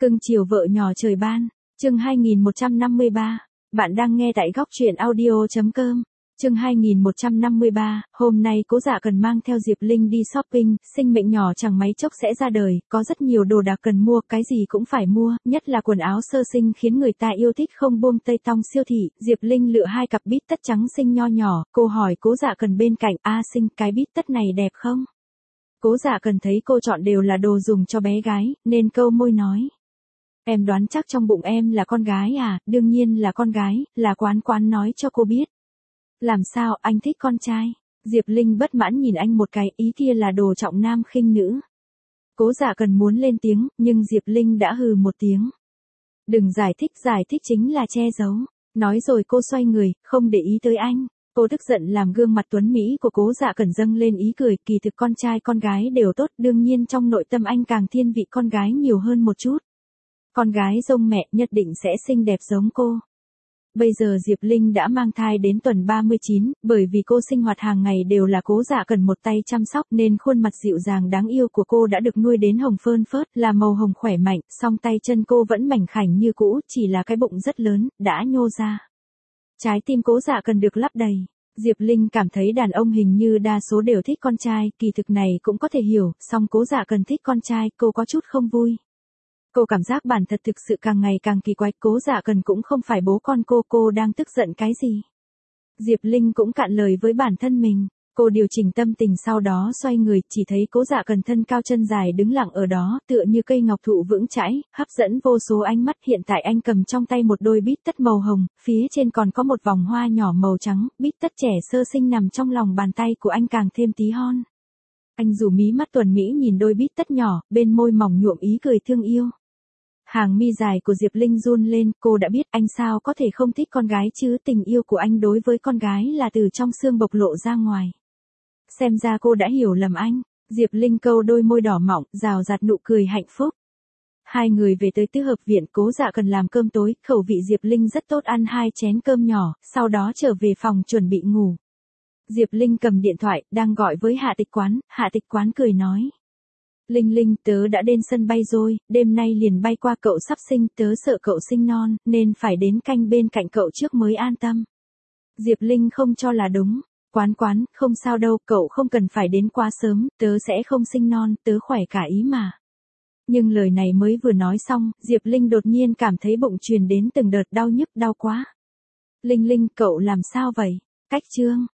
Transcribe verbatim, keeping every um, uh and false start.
Cưng chiều vợ nhỏ trời ban, chương hai nghìn một trăm năm mươi ba. Bạn đang nghe tại góc truyện audio chấm com. Chương hai nghìn một trăm năm mươi ba, hôm nay Cố Dạ cần mang theo Diệp Linh đi shopping, sinh mệnh nhỏ chẳng mấy chốc sẽ ra đời, có rất nhiều đồ đạc cần mua, cái gì cũng phải mua, nhất là quần áo sơ sinh khiến người ta yêu thích không buông tay tong siêu thị. Diệp Linh lựa hai cặp bít tất trắng xinh nho nhỏ, cô hỏi Cố Dạ cần bên cạnh, a Sinh, cái bít tất này đẹp không? Cố Dạ cần thấy cô chọn đều là đồ dùng cho bé gái, nên câu môi nói. Em đoán chắc trong bụng em là con gái à, đương nhiên là con gái, là Quán Quán nói cho cô biết. Làm sao, anh thích con trai? Diệp Linh bất mãn nhìn anh một cái, ý kia là đồ trọng nam khinh nữ. Cố Dạ cần muốn lên tiếng, nhưng Diệp Linh đã hừ một tiếng. Đừng giải thích, giải thích chính là che giấu. Nói rồi cô xoay người, không để ý tới anh. Cô tức giận làm gương mặt tuấn mỹ của Cố Dạ cần dâng lên ý cười, kỳ thực con trai con gái đều tốt, đương nhiên trong nội tâm anh càng thiên vị con gái nhiều hơn một chút. Con gái giống mẹ nhất định sẽ xinh đẹp giống cô. Bây giờ Diệp Linh đã mang thai đến tuần ba mươi chín, bởi vì cô sinh hoạt hàng ngày đều là Cố Dạ cần một tay chăm sóc nên khuôn mặt dịu dàng đáng yêu của cô đã được nuôi đến hồng phơn phớt, là màu hồng khỏe mạnh, song tay chân cô vẫn mảnh khảnh như cũ, chỉ là cái bụng rất lớn, đã nhô ra. Trái tim Cố Dạ cần được lấp đầy. Diệp Linh cảm thấy đàn ông hình như đa số đều thích con trai, kỳ thực này cũng có thể hiểu, song Cố Dạ cần thích con trai, cô có chút không vui. Cô cảm giác bản thật thực sự càng ngày càng kỳ quái, Cố Dạ cần cũng không phải bố con cô, cô đang tức giận cái gì? Diệp Linh cũng cạn lời với bản thân mình, cô điều chỉnh tâm tình sau đó xoay người, chỉ thấy Cố Dạ cần thân cao chân dài đứng lặng ở đó, tựa như cây ngọc thụ vững chãi, hấp dẫn vô số ánh mắt. Hiện tại anh cầm trong tay một đôi bít tất màu hồng, phía trên còn có một vòng hoa nhỏ màu trắng, bít tất trẻ sơ sinh nằm trong lòng bàn tay của anh càng thêm tí hon. Anh rủ mí mắt tuần mỹ nhìn đôi bít tất nhỏ, bên môi mỏng nhuộm ý cười thương yêu. Hàng mi dài của Diệp Linh run lên, cô đã biết anh sao có thể không thích con gái chứ, tình yêu của anh đối với con gái là từ trong xương bộc lộ ra ngoài. Xem ra cô đã hiểu lầm anh. Diệp Linh câu đôi môi đỏ mọng, rào rạt nụ cười hạnh phúc. Hai người về tới tứ hợp viện, Cố Dạ cần làm cơm tối, khẩu vị Diệp Linh rất tốt, ăn hai chén cơm nhỏ, sau đó trở về phòng chuẩn bị ngủ. Diệp Linh cầm điện thoại, đang gọi với Hạ Tịch Quán, Hạ Tịch Quán cười nói. Linh Linh, tớ đã đến sân bay rồi, đêm nay liền bay qua, cậu sắp sinh, tớ sợ cậu sinh non, nên phải đến canh bên cạnh cậu trước mới an tâm. Diệp Linh không cho là đúng. Quán Quán, không sao đâu, cậu không cần phải đến quá sớm, tớ sẽ không sinh non, tớ khỏe cả ý mà. Nhưng lời này mới vừa nói xong, Diệp Linh đột nhiên cảm thấy bụng truyền đến từng đợt đau nhức, đau quá. Linh Linh, cậu làm sao vậy? Cách chương.